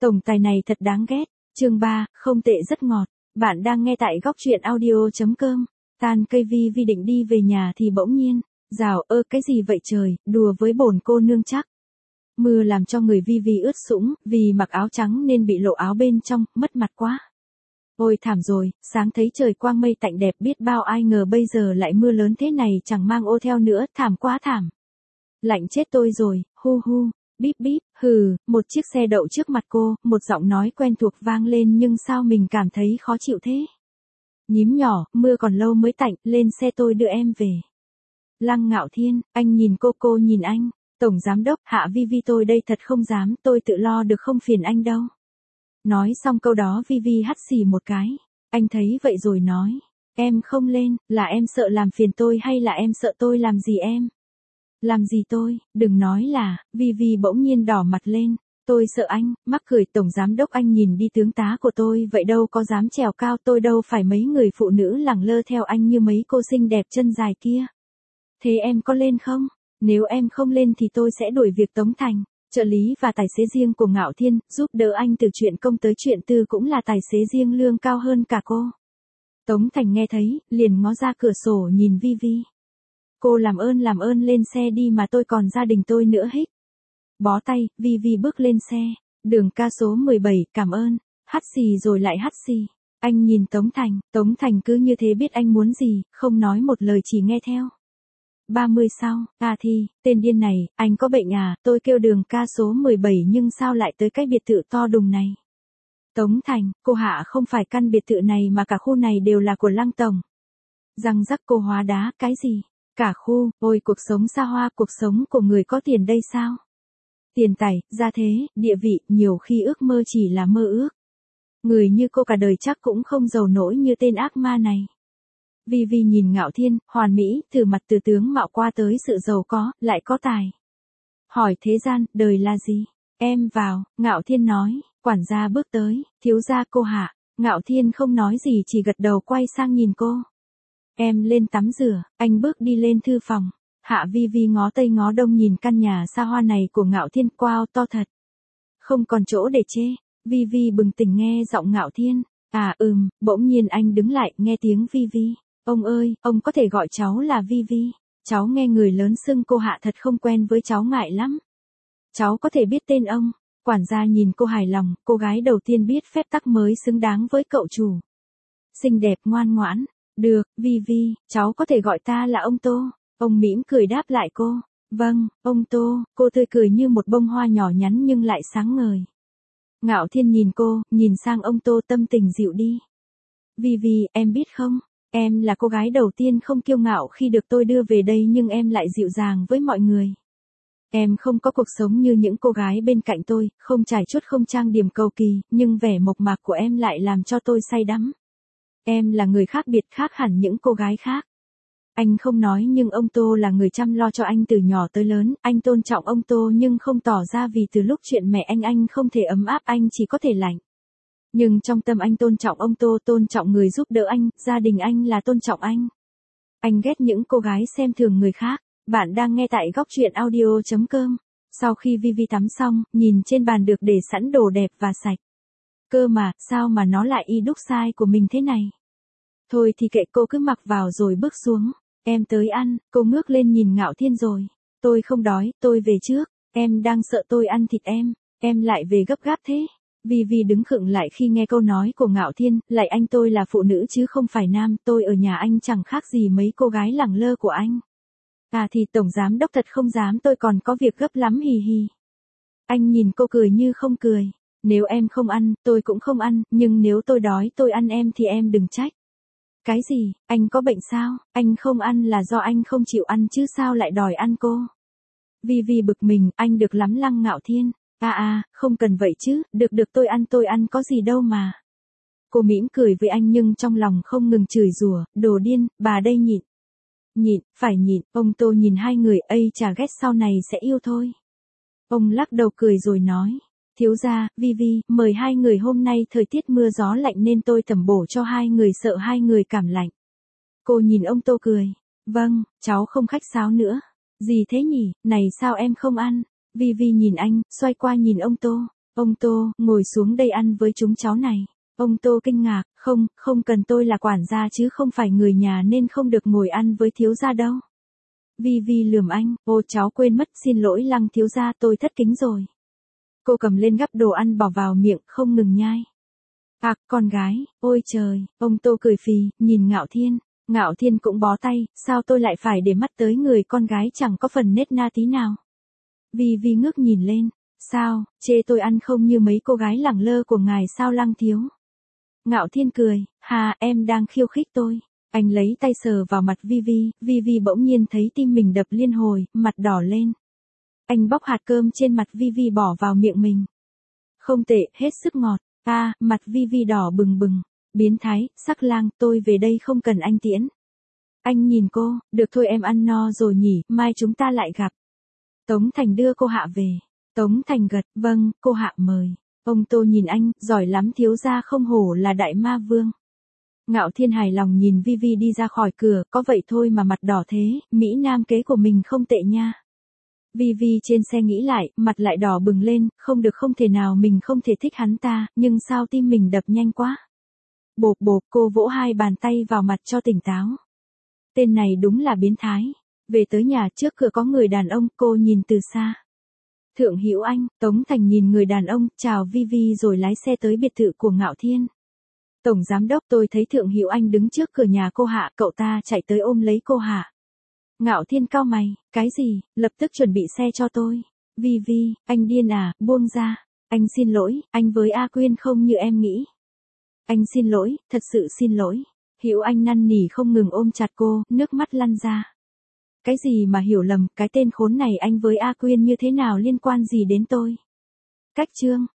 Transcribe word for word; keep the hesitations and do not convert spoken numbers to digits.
Tổng tài này thật đáng ghét. Chương ba, không tệ rất ngọt. Bạn đang nghe tại góc truyện audio chấm com. Tan cây Vi Vi định đi về nhà thì bỗng nhiên, rào ơ cái gì vậy trời, đùa với bổn cô nương chắc. Mưa làm cho người Vi Vi ướt sũng, vì mặc áo trắng nên bị lộ áo bên trong, mất mặt quá. Ôi thảm rồi, sáng thấy trời quang mây tạnh đẹp biết bao ai ngờ bây giờ lại mưa lớn thế này chẳng mang ô theo nữa, thảm quá thảm. Lạnh chết tôi rồi, hu hu. Bíp bíp, hừ, một chiếc xe đậu trước mặt cô, một giọng nói quen thuộc vang lên nhưng sao mình cảm thấy khó chịu thế. Nhím nhỏ, mưa còn lâu mới tạnh, lên xe tôi đưa em về. Lăng Ngạo Thiên, anh nhìn cô cô nhìn anh, Tổng Giám Đốc, Hạ Vi Vi tôi đây thật không dám, tôi tự lo được không phiền anh đâu. Nói xong câu đó Vi Vi hắt xì một cái, anh thấy vậy rồi nói, em không lên, là em sợ làm phiền tôi hay là em sợ tôi làm gì em? Làm gì tôi, đừng nói là, Vi Vi bỗng nhiên đỏ mặt lên, tôi sợ anh, mắc cười Tổng Giám Đốc anh nhìn đi tướng tá của tôi vậy đâu có dám trèo cao tôi đâu phải mấy người phụ nữ lẳng lơ theo anh như mấy cô xinh đẹp chân dài kia. Thế em có lên không? Nếu em không lên thì tôi sẽ đuổi việc Tống Thành, trợ lý và tài xế riêng của Ngạo Thiên, giúp đỡ anh từ chuyện công tới chuyện tư cũng là tài xế riêng lương cao hơn cả cô. Tống Thành nghe thấy, liền ngó ra cửa sổ nhìn Vi Vi. Cô làm ơn làm ơn lên xe đi mà tôi còn gia đình tôi nữa hích. Bó tay, Vi Vi bước lên xe, đường ca số mười bảy, cảm ơn, hắt xì rồi lại hắt xì. Anh nhìn Tống Thành, Tống Thành cứ như thế biết anh muốn gì, không nói một lời chỉ nghe theo. ba mươi sau, à thì, tên điên này, anh có bệnh à, tôi kêu đường ca số mười bảy nhưng sao lại tới cái biệt thự to đùng này. Tống Thành, cô Hạ không phải căn biệt thự này mà cả khu này đều là của Lăng Tổng. Răng rắc cô hóa đá, cái gì? Cả khu, ôi cuộc sống xa hoa, cuộc sống của người có tiền đây sao? Tiền tài, gia thế, địa vị, nhiều khi ước mơ chỉ là mơ ước. Người như cô cả đời chắc cũng không giàu nổi như tên ác ma này. Vi Vi nhìn Ngạo Thiên, hoàn mỹ, thử mặt từ tướng mạo qua tới sự giàu có, lại có tài. Hỏi thế gian, đời là gì? Em vào, Ngạo Thiên nói, quản gia bước tới, thiếu gia cô Hạ. Ngạo Thiên không nói gì chỉ gật đầu quay sang nhìn cô. Em lên tắm rửa, anh bước đi lên thư phòng. Hạ Vi Vi ngó tây ngó đông nhìn căn nhà xa hoa này của Ngạo Thiên, wow to thật. Không còn chỗ để chê. Vi Vi bừng tỉnh nghe giọng Ngạo Thiên. À ừm, bỗng nhiên anh đứng lại nghe tiếng Vi Vi. Ông ơi, ông có thể gọi cháu là Vi Vi. Cháu nghe người lớn xưng cô Hạ thật không quen với cháu ngại lắm. Cháu có thể biết tên ông. Quản gia nhìn cô hài lòng, cô gái đầu tiên biết phép tắc mới xứng đáng với cậu chủ. Xinh đẹp ngoan ngoãn. Được, Vi Vi, cháu có thể gọi ta là ông Tô. Ông mỉm cười đáp lại cô. Vâng, ông Tô, cô tươi cười như một bông hoa nhỏ nhắn nhưng lại sáng ngời. Ngạo Thiên nhìn cô, nhìn sang ông Tô tâm tình dịu đi. Vi Vi, em biết không, em là cô gái đầu tiên không kiêu ngạo khi được tôi đưa về đây nhưng em lại dịu dàng với mọi người. Em không có cuộc sống như những cô gái bên cạnh tôi, không trải chuốt không trang điểm cầu kỳ, nhưng vẻ mộc mạc của em lại làm cho tôi say đắm. Em là người khác biệt khác hẳn những cô gái khác. Anh không nói nhưng ông Tô là người chăm lo cho anh từ nhỏ tới lớn, anh tôn trọng ông Tô nhưng không tỏ ra vì từ lúc chuyện mẹ anh anh không thể ấm áp anh chỉ có thể lạnh. Nhưng trong tâm anh tôn trọng ông Tô, tôn trọng người giúp đỡ anh, gia đình anh là tôn trọng anh. Anh ghét những cô gái xem thường người khác. Bạn đang nghe tại góc truyện audio chấm com. Sau khi Vi Vi tắm xong, nhìn trên bàn được để sẵn đồ đẹp và sạch. Cơ mà, sao mà nó lại y đúc size của mình thế này? Thôi thì kệ cô cứ mặc vào rồi bước xuống. Em tới ăn, cô ngước lên nhìn Ngạo Thiên rồi. Tôi không đói, tôi về trước. Em đang sợ tôi ăn thịt em, em lại về gấp gáp thế. Vi Vi đứng khựng lại khi nghe câu nói của Ngạo Thiên, lại anh tôi là phụ nữ chứ không phải nam, tôi ở nhà anh chẳng khác gì mấy cô gái lẳng lơ của anh. À thì Tổng Giám Đốc thật không dám, tôi còn có việc gấp lắm hì hì. Anh nhìn cô cười như không cười. Nếu em không ăn, tôi cũng không ăn, nhưng nếu tôi đói tôi ăn em thì em đừng trách. Cái gì, anh có bệnh sao, anh không ăn là do anh không chịu ăn chứ sao lại đòi ăn cô. Vi Vi bực mình, anh được lắm Lăng Ngạo Thiên. À à, không cần vậy chứ, được được tôi ăn tôi ăn có gì đâu mà. Cô mỉm cười với anh nhưng trong lòng không ngừng chửi rủa, đồ điên, bà đây nhịn. Nhịn, phải nhịn, ông Tô nhìn hai người, ây chà ghét sau này sẽ yêu thôi. Ông lắc đầu cười rồi nói, thiếu gia, Vi Vi, mời hai người hôm nay thời tiết mưa gió lạnh nên tôi tẩm bổ cho hai người sợ hai người cảm lạnh. Cô nhìn ông Tô cười, vâng, cháu không khách sáo nữa. Gì thế nhỉ, này sao em không ăn? Vi Vi nhìn anh, xoay qua nhìn ông Tô. Ông Tô, ngồi xuống đây ăn với chúng cháu này. Ông Tô kinh ngạc, không, không cần, tôi là quản gia chứ không phải người nhà nên không được ngồi ăn với thiếu gia đâu. Vi Vi lườm anh, ô cháu quên mất, xin lỗi Lăng thiếu gia, tôi thất kính rồi. Cô cầm lên gắp đồ ăn bỏ vào miệng, không ngừng nhai. À, con gái, ôi trời, ông Tô cười phì, nhìn Ngạo Thiên. Ngạo Thiên cũng bó tay, sao tôi lại phải để mắt tới người con gái chẳng có phần nết na tí nào. Vi Vi ngước nhìn lên, sao, chê tôi ăn không như mấy cô gái lẳng lơ của ngài sao Lăng thiếu. Ngạo Thiên cười, hà, em đang khiêu khích tôi. Anh lấy tay sờ vào mặt Vi Vi, Vi Vi bỗng nhiên thấy tim mình đập liên hồi, mặt đỏ lên. Anh bóc hạt cơm trên mặt Vi Vi bỏ vào miệng mình. Không tệ, hết sức ngọt. À, mặt Vi Vi đỏ bừng bừng. Biến thái, sắc lang, tôi về đây không cần anh tiễn. Anh nhìn cô, được thôi em ăn no rồi nhỉ, mai chúng ta lại gặp. Tống Thành đưa cô Hạ về. Tống Thành gật, vâng, cô Hạ mời. Ông Tô nhìn anh, giỏi lắm thiếu gia, không hổ là đại ma vương. Ngạo Thiên hài lòng nhìn Vi Vi đi ra khỏi cửa, có vậy thôi mà mặt đỏ thế, Mỹ Nam kế của mình không tệ nha. Vi Vi trên xe nghĩ lại, mặt lại đỏ bừng lên, không được, không thể nào, mình không thể thích hắn ta, nhưng sao tim mình đập nhanh quá. Bộp bộp, cô vỗ hai bàn tay vào mặt cho tỉnh táo. Tên này đúng là biến thái. Về tới nhà, trước cửa có người đàn ông, cô nhìn từ xa. Thượng Hữu Anh, Tống Thành nhìn người đàn ông, chào Vi Vi rồi lái xe tới biệt thự của Ngạo Thiên. Tổng giám đốc, tôi thấy Thượng Hữu Anh đứng trước cửa nhà cô Hạ, cậu ta chạy tới ôm lấy cô Hạ. Ngạo Thiên cau mày, cái gì, lập tức chuẩn bị xe cho tôi. Vi Vi, anh điên à, buông ra. Anh xin lỗi, anh với A Quyên không như em nghĩ. Anh xin lỗi, thật sự xin lỗi. Hữu Anh năn nỉ không ngừng ôm chặt cô, nước mắt lăn ra. Cái gì mà hiểu lầm, cái tên khốn này, anh với A Quyên như thế nào liên quan gì đến tôi? Cách chương.